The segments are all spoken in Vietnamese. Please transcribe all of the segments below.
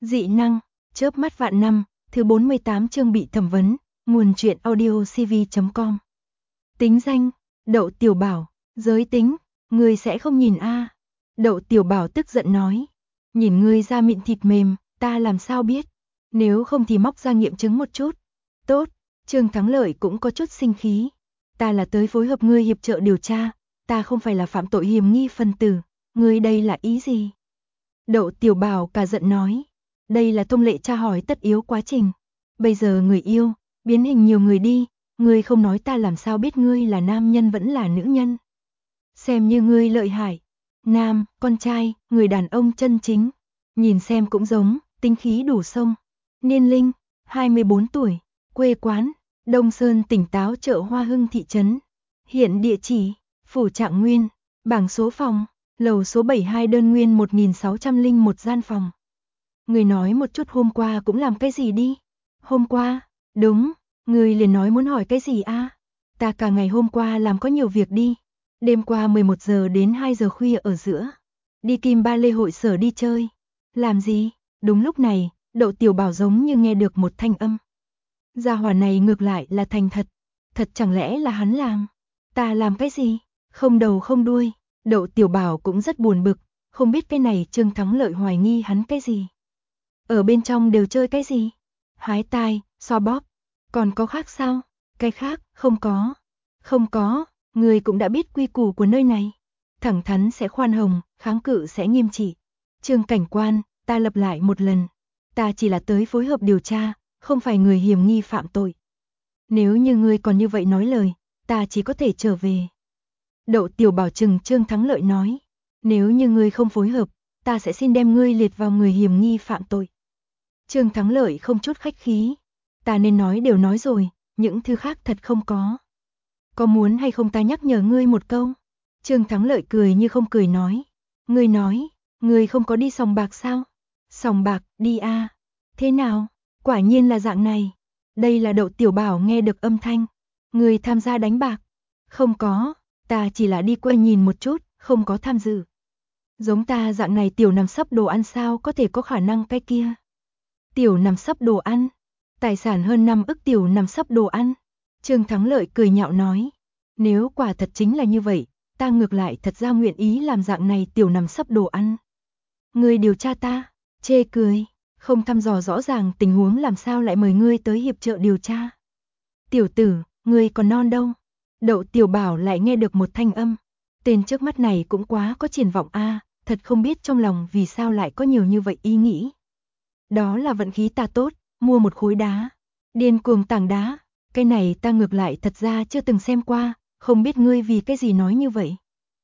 Dị năng, chớp mắt vạn năm, thứ 48 chương bị thẩm vấn, nguồn truyện audio cv.com. Tính danh, Đậu Tiểu Bảo, giới tính, ngươi sẽ không nhìn a? Đậu Tiểu Bảo tức giận nói, nhìn ngươi da mịn thịt mềm, ta làm sao biết, nếu không thì móc ra nghiệm chứng một chút. Tốt, Trương Thắng Lợi cũng có chút sinh khí, ta là tới phối hợp ngươi hiệp trợ điều tra, ta không phải là phạm tội hiểm nghi phần tử, ngươi đây là ý gì? Đậu Tiểu Bảo cả giận nói, đây là thông lệ tra hỏi tất yếu quá trình. Bây giờ người yêu, biến hình nhiều người đi, ngươi không nói ta làm sao biết ngươi là nam nhân vẫn là nữ nhân. Xem như ngươi lợi hại. Nam, con trai, người đàn ông chân chính. Nhìn xem cũng giống, tinh khí đủ sông. Niên linh, 24 tuổi, quê quán, Đông Sơn tỉnh Táo chợ Hoa Hưng thị trấn. Hiện địa chỉ, Phủ Trạng Nguyên, bảng số phòng, lầu số 72 đơn nguyên 1601 gian phòng. Người nói một chút hôm qua cũng làm cái gì đi? Hôm qua, đúng, người liền nói muốn hỏi cái gì a? Ta cả ngày hôm qua làm có nhiều việc đi. Đêm qua 11 giờ đến 2 giờ khuya ở giữa. Đi Kim Ba Lê hội sở đi chơi. Làm gì? Đúng lúc này, Đậu Tiểu Bảo giống như nghe được một thanh âm. Gia hỏa này ngược lại là thành thật. Thật chẳng lẽ là hắn làm? Ta làm cái gì? Không đầu không đuôi. Đậu Tiểu Bảo cũng rất buồn bực. Không biết cái này Trương Thắng Lợi hoài nghi hắn cái gì. Ở bên trong đều chơi cái gì? Hái tai, xoa bóp. Còn có khác sao? Cái khác, không có. Không có, người cũng đã biết quy củ của nơi này. Thẳng thắn sẽ khoan hồng, kháng cự sẽ nghiêm trị. Trương cảnh quan, ta lặp lại một lần. Ta chỉ là tới phối hợp điều tra, không phải người hiểm nghi phạm tội. Nếu như ngươi còn như vậy nói lời, ta chỉ có thể trở về. Đậu Tiểu Bảo trừng Trương Thắng Lợi nói. Nếu như ngươi không phối hợp, ta sẽ xin đem ngươi liệt vào người hiểm nghi phạm tội. Trương Thắng Lợi không chút khách khí. Ta nên nói đều nói rồi, những thứ khác thật không có. Có muốn hay không ta nhắc nhở ngươi một câu? Trương Thắng Lợi cười như không cười nói. Ngươi nói, ngươi không có đi sòng bạc sao? Sòng bạc, đi a. Thế nào? Quả nhiên là dạng này. Đây là Đậu Tiểu Bảo nghe được âm thanh. Ngươi tham gia đánh bạc? Không có, ta chỉ là đi quay nhìn một chút, không có tham dự. Giống ta dạng này tiểu nằm sấp đồ ăn sao có thể có khả năng cái kia? Tiểu nằm sấp đồ ăn? Tài sản hơn 5 ức tiểu nằm sấp đồ ăn? Trương Thắng Lợi cười nhạo nói. Nếu quả thật chính là như vậy, ta ngược lại thật ra nguyện ý làm dạng này tiểu nằm sấp đồ ăn. Ngươi điều tra ta? Chê cười, không thăm dò rõ ràng tình huống làm sao lại mời ngươi tới hiệp trợ điều tra. Tiểu tử, ngươi còn non đâu? Đậu Tiểu Bảo lại nghe được một thanh âm. Tên trước mắt này cũng quá có triển vọng a, thật không biết trong lòng vì sao lại có nhiều như vậy ý nghĩ. Đó là vận khí ta tốt, mua một khối đá. Điên cuồng tảng đá, cái này ta ngược lại thật ra chưa từng xem qua, không biết ngươi vì cái gì nói như vậy.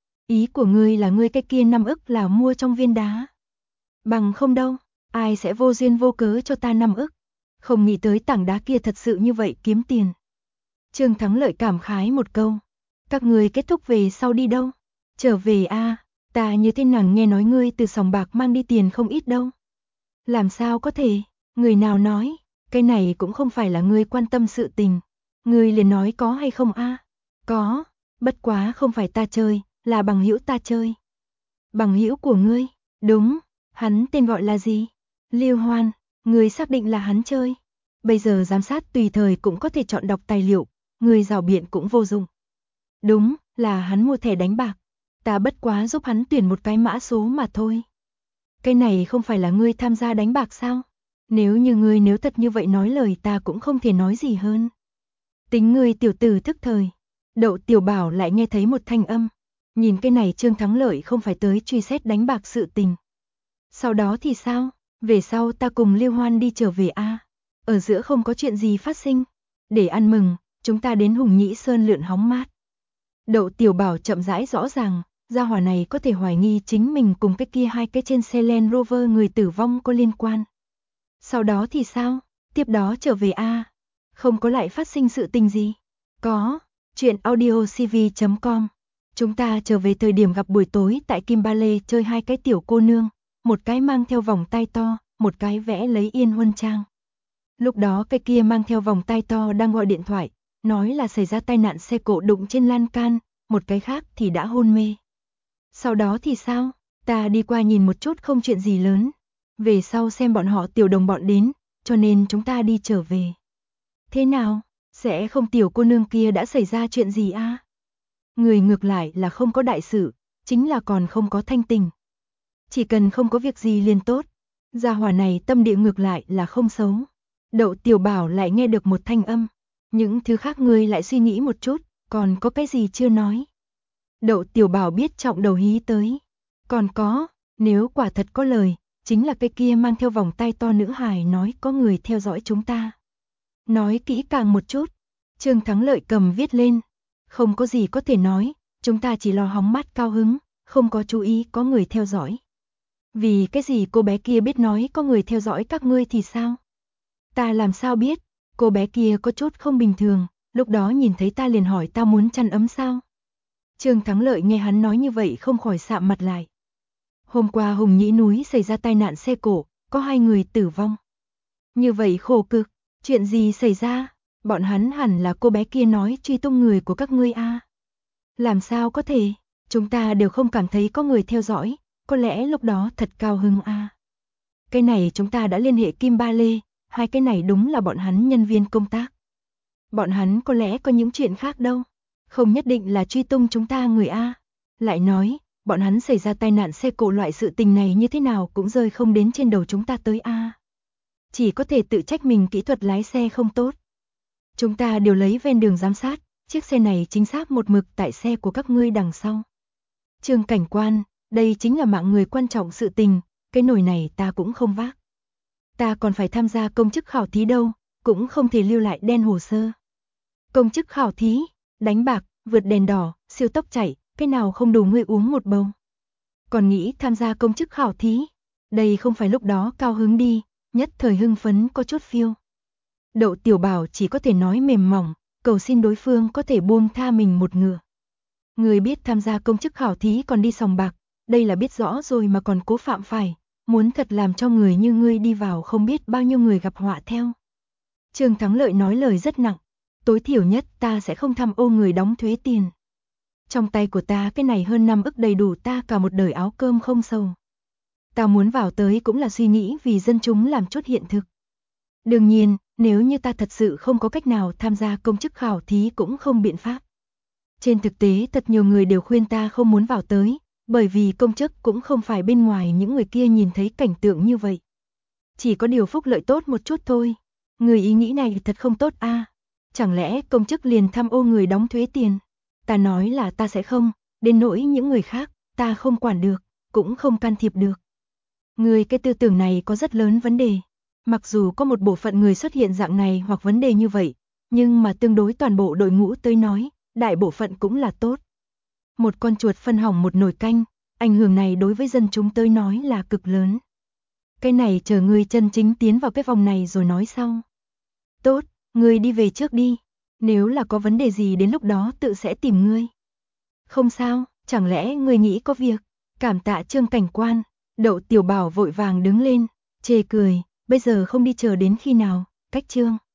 Ý của ngươi là ngươi cái kia 5 ức là mua trong viên đá. Bằng không đâu, ai sẽ vô duyên vô cớ cho ta 5 ức. Không nghĩ tới tảng đá kia thật sự như vậy kiếm tiền. Trương Thắng Lợi cảm khái một câu. Các ngươi kết thúc về sau đi đâu? Trở về a, ta như thế nào nghe nói ngươi từ sòng bạc mang đi tiền không ít đâu. Làm sao có thể, người nào nói, cái này cũng không phải là ngươi quan tâm sự tình. Ngươi liền nói có hay không a? Có, bất quá không phải ta chơi, là bằng hữu ta chơi. Bằng hữu của ngươi? Đúng, hắn tên gọi là gì? Lưu Hoan, ngươi xác định là hắn chơi. Bây giờ giám sát tùy thời cũng có thể chọn đọc tài liệu, ngươi rào biện cũng vô dụng. Đúng, là hắn mua thẻ đánh bạc. Ta bất quá giúp hắn tuyển một cái mã số mà thôi. Cái này không phải là ngươi tham gia đánh bạc sao? Nếu như ngươi nếu thật như vậy nói lời ta cũng không thể nói gì hơn. Tính ngươi tiểu tử thức thời. Đậu Tiểu Bảo lại nghe thấy một thanh âm. Nhìn cái này Trương Thắng Lợi không phải tới truy xét đánh bạc sự tình. Sau đó thì sao? Về sau ta cùng Lưu Hoan đi trở về a. Ở giữa không có chuyện gì phát sinh. Để ăn mừng, chúng ta đến Hùng Nhĩ Sơn lượn hóng mát. Đậu Tiểu Bảo chậm rãi rõ ràng, gia hỏa này có thể hoài nghi chính mình cùng cái kia hai cái trên xe Land Rover người tử vong có liên quan. Sau đó thì sao? Tiếp đó trở về a. Không có lại phát sinh sự tình gì? Có, chuyện audio cv.com. Chúng ta trở về thời điểm gặp buổi tối tại Kim Ba Lê chơi hai cái tiểu cô nương, một cái mang theo vòng tay to, một cái vẽ lấy yên huân trang. Lúc đó cái kia mang theo vòng tay to đang gọi điện thoại, nói là xảy ra tai nạn xe cộ đụng trên lan can, một cái khác thì đã hôn mê. Sau đó thì sao? Ta đi qua nhìn một chút không chuyện gì lớn. Về sau xem bọn họ tiểu đồng bọn đến, cho nên chúng ta đi trở về. Thế nào, sẽ không tiểu cô nương kia đã xảy ra chuyện gì a? Người ngược lại là không có đại sự, chính là còn không có thanh tình. Chỉ cần không có việc gì liền tốt. Gia hỏa này tâm địa ngược lại là không xấu. Đậu Tiểu Bảo lại nghe được một thanh âm. Những thứ khác ngươi lại suy nghĩ một chút, còn có cái gì chưa nói. Đậu Tiểu Bảo biết trọng đầu hí tới. Còn có, nếu quả thật có lời, chính là cái kia mang theo vòng tay to nữ hài nói có người theo dõi chúng ta. Nói kỹ càng một chút. Trương Thắng Lợi cầm viết lên. Không có gì có thể nói, chúng ta chỉ lo hóng mát cao hứng, không có chú ý có người theo dõi. Vì cái gì cô bé kia biết nói có người theo dõi các ngươi thì sao? Ta làm sao biết, cô bé kia có chút không bình thường, lúc đó nhìn thấy ta liền hỏi ta muốn chăn ấm sao? Trương Thắng Lợi nghe hắn nói như vậy không khỏi sạm mặt lại. Hôm qua Hùng Nhĩ núi xảy ra tai nạn xe cộ, có 2 người tử vong. Như vậy khổ cực, chuyện gì xảy ra? Bọn hắn hẳn là cô bé kia nói truy tung người của các ngươi a. Làm sao có thể, chúng ta đều không cảm thấy có người theo dõi, có lẽ lúc đó thật cao hứng a. Cái này chúng ta đã liên hệ Kim Ba Lê, 2 cái này đúng là bọn hắn nhân viên công tác. Bọn hắn có lẽ có những chuyện khác đâu, không nhất định là truy tung chúng ta người a. Lại nói, bọn hắn xảy ra tai nạn xe cộ loại sự tình này như thế nào cũng rơi không đến trên đầu chúng ta tới a. Chỉ có thể tự trách mình kỹ thuật lái xe không tốt. Chúng ta đều lấy ven đường giám sát, chiếc xe này chính xác một mực tại xe của các ngươi đằng sau. Trương cảnh quan, đây chính là mạng người quan trọng sự tình, cái nồi này ta cũng không vác. Ta còn phải tham gia công chức khảo thí đâu, cũng không thể lưu lại đen hồ sơ. Công chức khảo thí, đánh bạc, vượt đèn đỏ, siêu tốc chạy, cái nào không đủ ngươi uống một bầu. Còn nghĩ tham gia công chức khảo thí, đây không phải lúc đó cao hứng đi, nhất thời hưng phấn có chút phiêu. Đậu Tiểu Bảo chỉ có thể nói mềm mỏng, cầu xin đối phương có thể buông tha mình một ngựa. Người biết tham gia công chức khảo thí còn đi sòng bạc, đây là biết rõ rồi mà còn cố phạm phải, muốn thật làm cho người như ngươi đi vào không biết bao nhiêu người gặp họa theo. Trương Thắng Lợi nói lời rất nặng, tối thiểu nhất ta sẽ không tham ô người đóng thuế tiền. Trong tay của ta cái này hơn 5 ức đầy đủ ta cả một đời áo cơm không sầu. Ta muốn vào tới cũng là suy nghĩ vì dân chúng làm chút hiện thực. Đương nhiên, nếu như ta thật sự không có cách nào tham gia công chức khảo thí cũng không biện pháp. Trên thực tế thật nhiều người đều khuyên ta không muốn vào tới, bởi vì công chức cũng không phải bên ngoài những người kia nhìn thấy cảnh tượng như vậy. Chỉ có điều phúc lợi tốt một chút thôi. Người ý nghĩ này thật không tốt a. Chẳng lẽ công chức liền tham ô người đóng thuế tiền? Ta nói là ta sẽ không, đến nỗi những người khác, ta không quản được, cũng không can thiệp được. Người cái tư tưởng này có rất lớn vấn đề. Mặc dù có một bộ phận người xuất hiện dạng này hoặc vấn đề như vậy, nhưng mà tương đối toàn bộ đội ngũ tới nói, đại bộ phận cũng là tốt. Một con chuột phân hỏng một nồi canh, ảnh hưởng này đối với dân chúng tới nói là cực lớn. Cái này chờ ngươi chân chính tiến vào cái vòng này rồi nói sau. Tốt, ngươi đi về trước đi, nếu là có vấn đề gì đến lúc đó tự sẽ tìm ngươi. Không sao, chẳng lẽ ngươi nghĩ có việc, cảm tạ Trương cảnh quan. Đậu Tiểu Bảo vội vàng đứng lên, chê cười, bây giờ không đi chờ đến khi nào, cách Trương